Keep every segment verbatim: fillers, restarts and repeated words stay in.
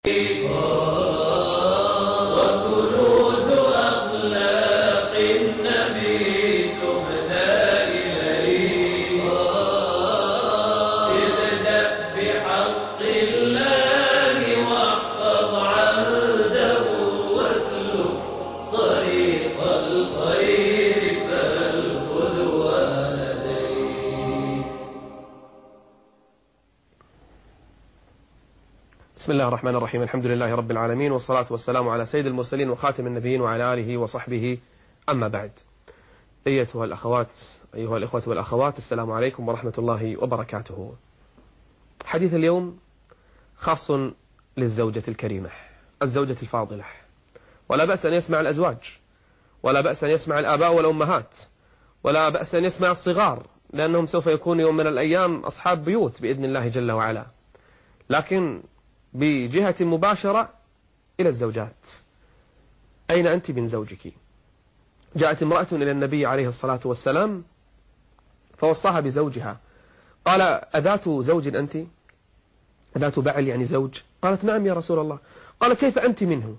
وكنوز أخلاق النبي تهدى إليه. ابدأ بحق الله واحفظ عهده واسلك طريق الخير فالقدوة لديك. بسم الله الرحمن الرحيم. الحمد لله رب العالمين، والصلاة والسلام على سيد المرسلين وخاتم النبيين وعلى آله وصحبه، أما بعد. أيتها الأخوات أيها الإخوة والأخوات، السلام عليكم ورحمة الله وبركاته. حديث اليوم خاص للزوجة الكريمة، الزوجة الفاضلة، ولا بأس أن يسمع الأزواج، ولا بأس أن يسمع الآباء والأمهات، ولا بأس أن يسمع الصغار، لأنهم سوف يكون يوم من الأيام أصحاب بيوت بإذن الله جل وعلا. لكن بجهة مباشرة إلى الزوجات، أين أنت من زوجك؟ جاءت امرأة إلى النبي عليه الصلاة والسلام فوصاها بزوجها، قال: أذات زوج أنت؟ أذات بعل يعني زوج؟ قالت: نعم يا رسول الله. قال: كيف أنت منه؟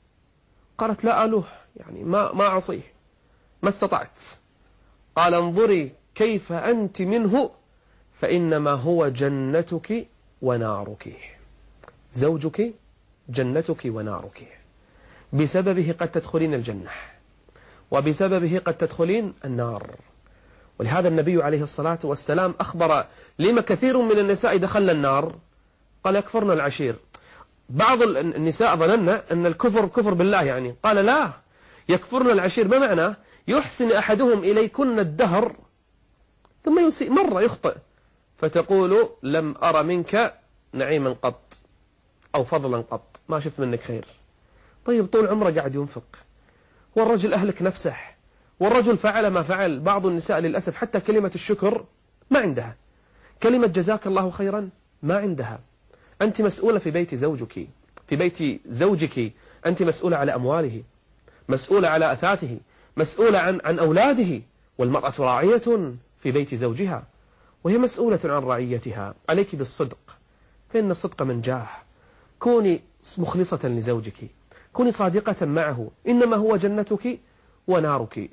قالت: لا ألوه، يعني ما, ما أعصيه، ما استطعت. قال: انظري كيف أنت منه، فإنما هو جنتك ونارك. زوجك جنتك ونارك، بسببه قد تدخلين الجنة، وبسببه قد تدخلين النار. ولهذا النبي عليه الصلاة والسلام أخبر لما كثير من النساء دخلن النار، قال: يكفرن العشير. بعض النساء ظننا أن الكفر كفر بالله، يعني قال: لا، يكفرن العشير ما معنى يحسن أحدهم إليكن الدهر ثم يسيء مرة، يخطئ، فتقول: لم أرى منك نعيما قط أو فضلا قط، ما شفت منك خير. طيب طول عمره قاعد ينفق، والرجل أهلك نفسه، والرجل فعل ما فعل. بعض النساء للأسف حتى كلمة الشكر ما عندها، كلمة جزاك الله خيرا ما عندها. أنت مسؤولة في بيت زوجك، في بيت زوجك، أنت مسؤولة على أمواله، مسؤولة على أثاثه، مسؤولة عن, عن أولاده. والمرأة راعية في بيت زوجها، وهي مسؤولة عن رعيتها. عليك بالصدق، فإن الصدق منجاح. كوني مخلصة لزوجك، كوني صادقة معه، إنما هو جنتك ونارك.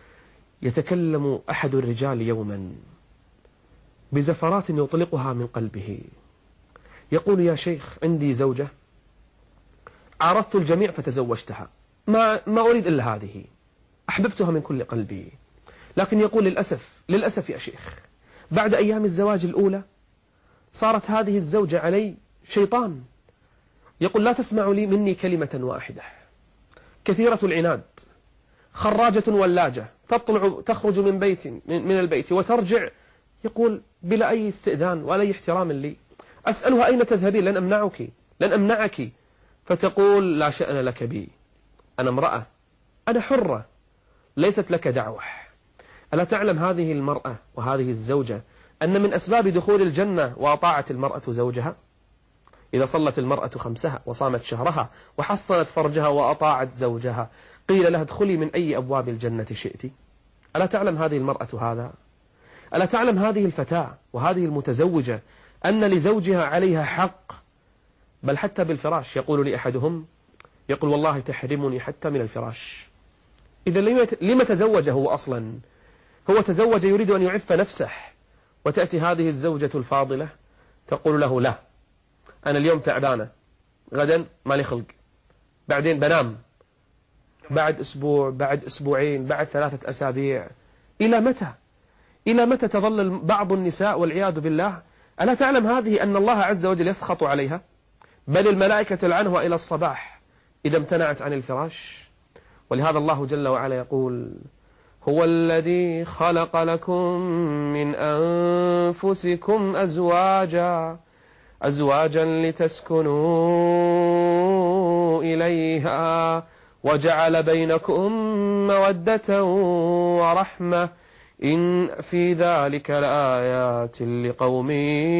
يتكلم أحد الرجال يوما بزفرات يطلقها من قلبه، يقول: يا شيخ، عندي زوجة عارضت الجميع فتزوجتها، ما, ما أريد إلا هذه، أحببتها من كل قلبي. لكن يقول: للأسف للأسف يا شيخ، بعد أيام الزواج الأولى صارت هذه الزوجة علي شيطان. يقول: لا تسمع لي مني كلمة واحدة، كثيرة العناد، خراجة ولاجة، تطلع تخرج من بيت من البيت وترجع، يقول بلا أي استئذان ولا أي احترام لي. أسألها: أين تذهبين؟ لن أمنعك لن أمنعك فتقول: لا شأن لك بي، أنا امرأة، أنا حرة، ليست لك دعوة. ألا تعلم هذه المرأة وهذه الزوجة أن من أسباب دخول الجنة وأطاعت المرأة زوجها؟ إذا صلت المرأة خمسها وصامت شهرها وحصنت فرجها وأطاعت زوجها، قيل لها: ادخلي من أي أبواب الجنة شئت. ألا تعلم هذه المرأة هذا؟ ألا تعلم هذه الفتاة وهذه المتزوجة أن لزوجها عليها حق؟ بل حتى بالفراش، يقول لي أحدهم، يقول: والله تحرمني حتى من الفراش. إذا لما تزوج هو أصلا؟ هو تزوج يريد أن يعف نفسه، وتأتي هذه الزوجة الفاضلة تقول له: لا، أنا اليوم تعبانة، غدا ما لي خلق، بعدين بنام، بعد أسبوع، بعد أسبوعين، بعد ثلاثة أسابيع. إلى متى؟ إلى متى تظل بعض النساء والعياذ بالله؟ ألا تعلم هذه أن الله عز وجل يسخط عليها، بل الملائكة تلعنها إلى الصباح إذا امتنعت عن الفراش. ولهذا الله جل وعلا يقول: هو الذي خلق لكم من أنفسكم أزواجا أزواجا لتسكنوا إليها وجعل بينكم مودة ورحمة إن في ذلك لآيات لقوم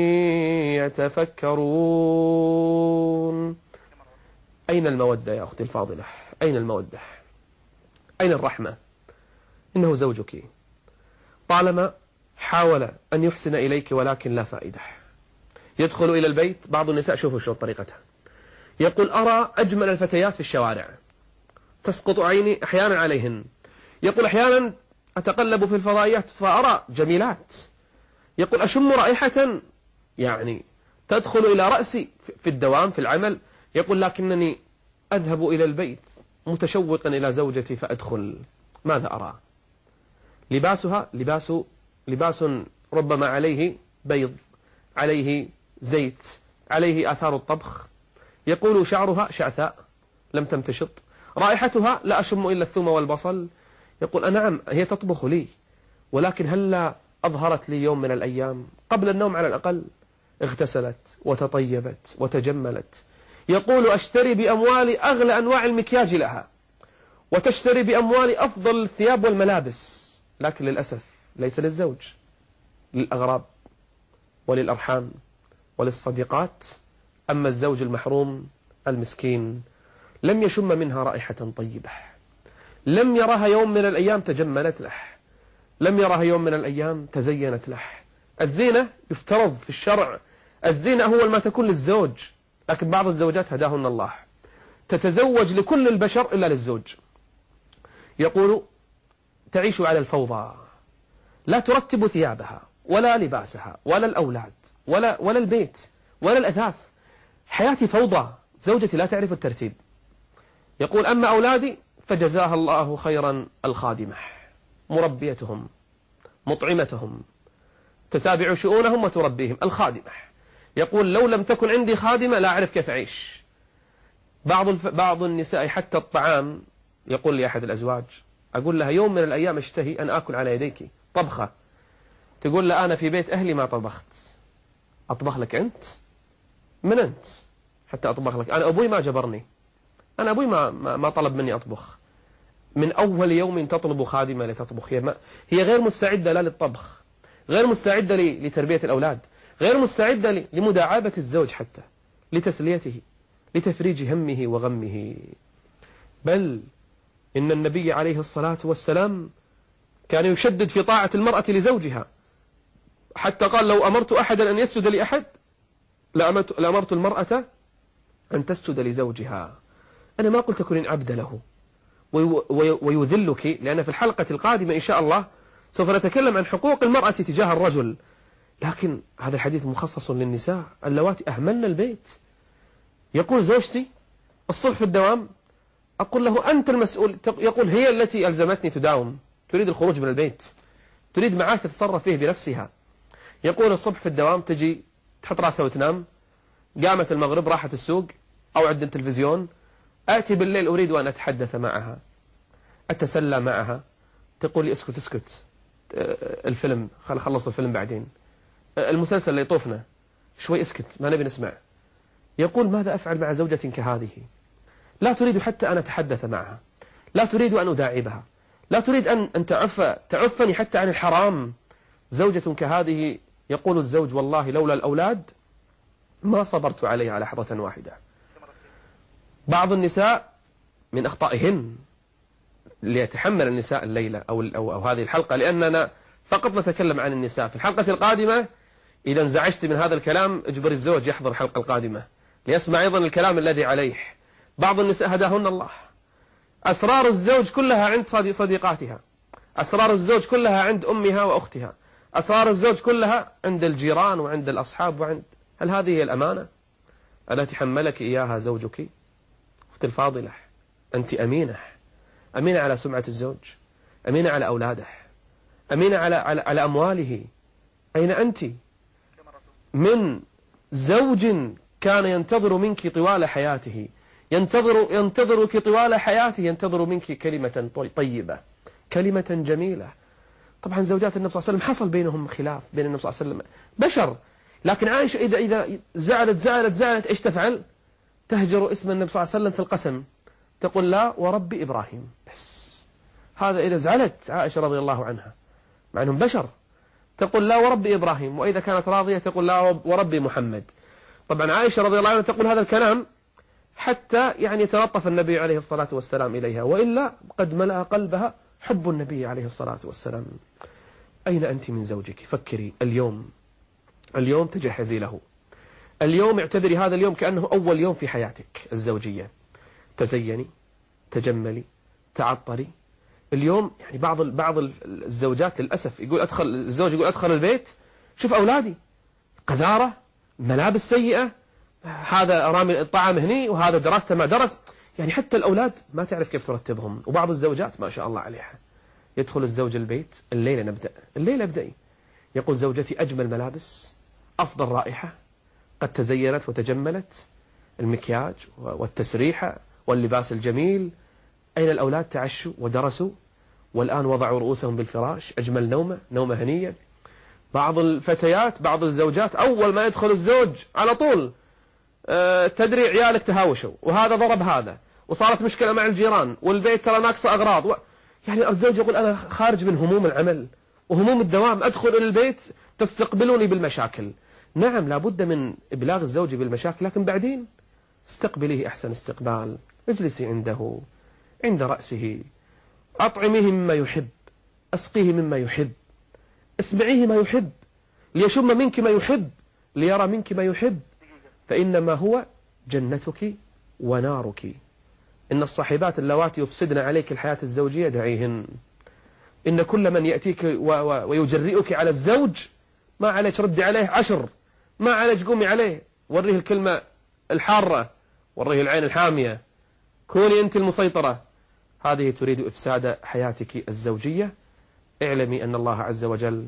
يتفكرون. أين المودة يا أختي الفاضلة؟ أين المودة؟ أين الرحمة؟ إنه زوجك، طالما حاول أن يحسن إليك ولكن لا فائدة. يدخل إلى البيت، بعض النساء شوفوا شو طريقتها، يقول أرى أجمل الفتيات في الشوارع، تسقط عيني أحيانا عليهن. يقول أحيانا أتقلب في الفضائيات فأرى جميلات. يقول أشم رائحة يعني تدخل إلى رأسي في الدوام في العمل. يقول لكنني أذهب إلى البيت متشوقا إلى زوجتي فأدخل، ماذا أرى؟ لباسها لباس لباس ربما عليه بيض، عليه زيت، عليه آثار الطبخ. يقول شعرها شعثاء لم تمتشط، رائحتها لا أشم إلا الثوم والبصل. يقول نعم هي تطبخ لي، ولكن هلا أظهرت لي يوم من الأيام قبل النوم على الأقل اغتسلت وتطيبت وتجملت. يقول أشتري بأموالي أغلى أنواع المكياج لها، وتشتري بأموالي أفضل الثياب والملابس، لكن للأسف ليس للزوج، للأغراب وللأرحام وللصديقات. أما الزوج المحروم المسكين لم يشم منها رائحة طيبة، لم يرها يوم من الأيام تجملت له، لم يرها يوم من الأيام تزينت له. الزينة يفترض في الشرع الزينة هو ما تكون للزوج، لكن بعض الزوجات هداهن الله تتزوج لكل البشر إلا للزوج. يقول تعيش على الفوضى، لا ترتب ثيابها ولا لباسها ولا الأولاد ولا, ولا البيت ولا الأثاث. حياتي فوضى، زوجتي لا تعرف الترتيب. يقول أما أولادي فجزاها الله خيرا الخادمة، مربيتهم مطعمتهم تتابع شؤونهم وتربيهم، الخادمة. يقول لو لم تكن عندي خادمة لا أعرف كيف أعيش. بعض الف... بعض النساء حتى الطعام، يقول لي أحد الأزواج أقول لها يوم من الأيام اشتهي أن أكل على يديك طبخة، تقول لا أنا في بيت أهلي ما طبخت. أطبخ لك أنت؟ من أنت حتى أطبخ لك؟ أنا أبوي ما جبرني، أنا أبوي ما, ما, ما طلب مني أطبخ. من أول يوم تطلب خادمة لتطبخ، هي, ما هي غير مستعدة لا للطبخ، غير مستعدة لتربية الأولاد، غير مستعدة لمداعبة الزوج حتى لتسليته لتفريج همه وغمه. بل إن النبي عليه الصلاة والسلام كان يشدد في طاعة المرأة لزوجها، حتى قال لو أمرت أحدا أن يسجد لأحد لأمرت, لأمرت المرأة أن تسجد لزوجها. أنا ما قلت تكونين عبد له ويذلك، لأن في الحلقة القادمة إن شاء الله سوف نتكلم عن حقوق المرأة تجاه الرجل، لكن هذا الحديث مخصص للنساء اللواتي أهملن البيت. يقول زوجتي الصبح في الدوام، أقول له أنت المسؤول، يقول هي التي ألزمتني تداوم، تريد الخروج من البيت، تريد معاش تتصرف فيه بنفسها. يقول الصبح في الدوام تجي تحط راسها وتنام، قامت المغرب راحت السوق أو عند التلفزيون، آتي بالليل أريد أن أتحدث معها أتسلى معها، تقول لي اسكت اسكت الفيلم خل خلص الفيلم بعدين، المسلسل اللي يطوفنا شوي اسكت ما نبي نسمع. يقول ماذا أفعل مع زوجة كهذه؟ لا تريد حتى أن أتحدث معها، لا تريد أن أداعبها، لا تريد أن, أن تعف تعفني حتى عن الحرام. زوجة كهذه يقول الزوج والله لولا الأولاد ما صبرت عليها لحظة واحدة. بعض النساء من أخطائهن ليتحمل النساء الليلة أو, أو, أو هذه الحلقة، لأننا فقط نتكلم عن النساء. في الحلقة القادمة إذا انزعجت من هذا الكلام اجبر الزوج يحضر الحلقة القادمة ليسمع أيضا الكلام الذي عليه. بعض النساء هداهن الله، أسرار الزوج كلها عند صديقاتها، أسرار الزوج كلها عند أمها وأختها، أسرار الزوج كلها عند الجيران وعند الأصحاب وعند. هل هذه هي الأمانة التي حملك إياها زوجك؟ أختي الفاضلة أنت أمينة، أمينة على سمعة الزوج، أمينة على أولاده، أمينة على, على, على أمواله. أين أنت من زوج كان ينتظر منك طوال حياته، ينتظر ينتظرك طوال حياته، ينتظر منك كلمة طيبة، كلمة جميلة. طبعا زوجات النبي صلى الله عليه وسلم حصل بينهم خلاف، بين النبي صلى الله عليه وسلم بشر، لكن عائشة إذا إذا زعلت زعلت زعلت إيش تفعل؟ تهجر اسم النبي صلى الله عليه وسلم في القسم، تقول لا وربي إبراهيم بس. هذا إذا زعلت عائشة رضي الله عنها، مع أنهم بشر، تقول لا وربي إبراهيم، وإذا كانت راضية تقول لا وربي محمد. طبعا عائشة رضي الله عنها تقول هذا الكلام حتى يعني يتلطف النبي عليه الصلاة والسلام إليها، وإلا قد ملأ قلبها حب النبي عليه الصلاة والسلام. أين أنت من زوجك؟ فكري اليوم، اليوم تجهزي له، اليوم اعتبري هذا اليوم كأنه أول يوم في حياتك الزوجية. تزيني، تجملي، تعطري. اليوم يعني بعض بعض الزوجات للأسف يقول أدخل الزوج يقول أدخل البيت شوف أولادي قذارة، ملابس سيئة، هذا رامي الطعام هني وهذا دراسته ما درس. يعني حتى الأولاد ما تعرف كيف ترتبهم. وبعض الزوجات ما شاء الله عليها يدخل الزوج البيت الليلة نبدأ الليلة ابدأي يقول زوجتي أجمل ملابس، أفضل رائحة، قد تزينت وتجملت، المكياج والتسريحة واللباس الجميل. أين الأولاد؟ تعشوا ودرسوا والآن وضعوا رؤوسهم بالفراش، أجمل نومة، نومة هنية. بعض الفتيات بعض الزوجات أول ما يدخل الزوج على طول أه تدري عيالك تهاوشوا وهذا ضرب هذا وصارت مشكلة مع الجيران والبيت ترى ناقصة أغراض و... يعني الزوج يقول أنا خارج من هموم العمل وهموم الدوام، أدخل إلى البيت تستقبلوني بالمشاكل. نعم لابد من إبلاغ الزوج بالمشاكل، لكن بعدين استقبليه أحسن استقبال، اجلسي عنده عند رأسه، أطعميه مما يحب، أسقيه مما يحب، اسمعيه ما يحب، ليشم منك ما يحب، ليرى منك ما يحب، فإنما هو جنتك ونارك. إن الصاحبات اللواتي يفسدن عليك الحياة الزوجية دعيهن. إن كل من يأتيك ويجرئك على الزوج ما عليك ردي عليه عشر، ما عليك قومي عليه، وريه الكلمة الحارة، وريه العين الحامية، كوني أنت المسيطرة. هذه تريد إفساد حياتك الزوجية. اعلمي أن الله عز وجل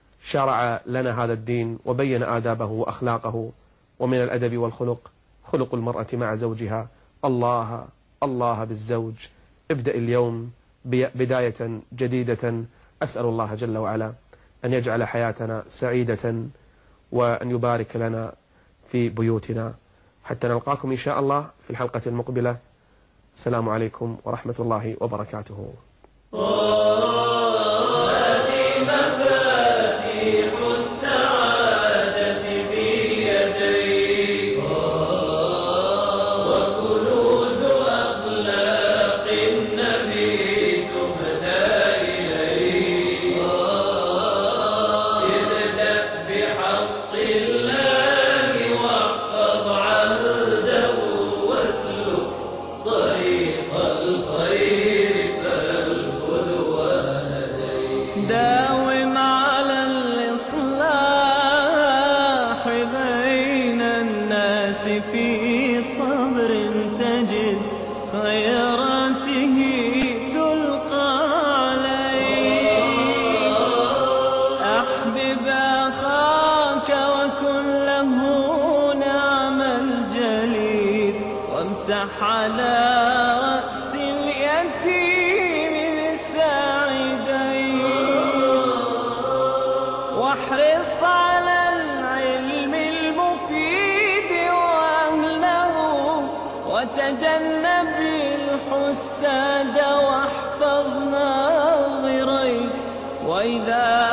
شرع لنا هذا الدين وبين آدابه وأخلاقه، ومن الأدب والخلق خلق المرأة مع زوجها. الله الله بالزوج. ابدأ اليوم بداية جديدة. أسأل الله جل وعلا أن يجعل حياتنا سعيدة وأن يبارك لنا في بيوتنا، حتى نلقاكم إن شاء الله في الحلقة المقبلة. السلام عليكم ورحمة الله وبركاته. داوم على الإصلاح بين الناس في صبر تجد خيراته تلقى عليه. أحبب أخاك وكن له نعم الجليس، وامسح على رأس اليتيم بالساعدين، واحرص على العلم المفيد وأهله، وتجنب الحساد واحفظ ناظريك، وإذا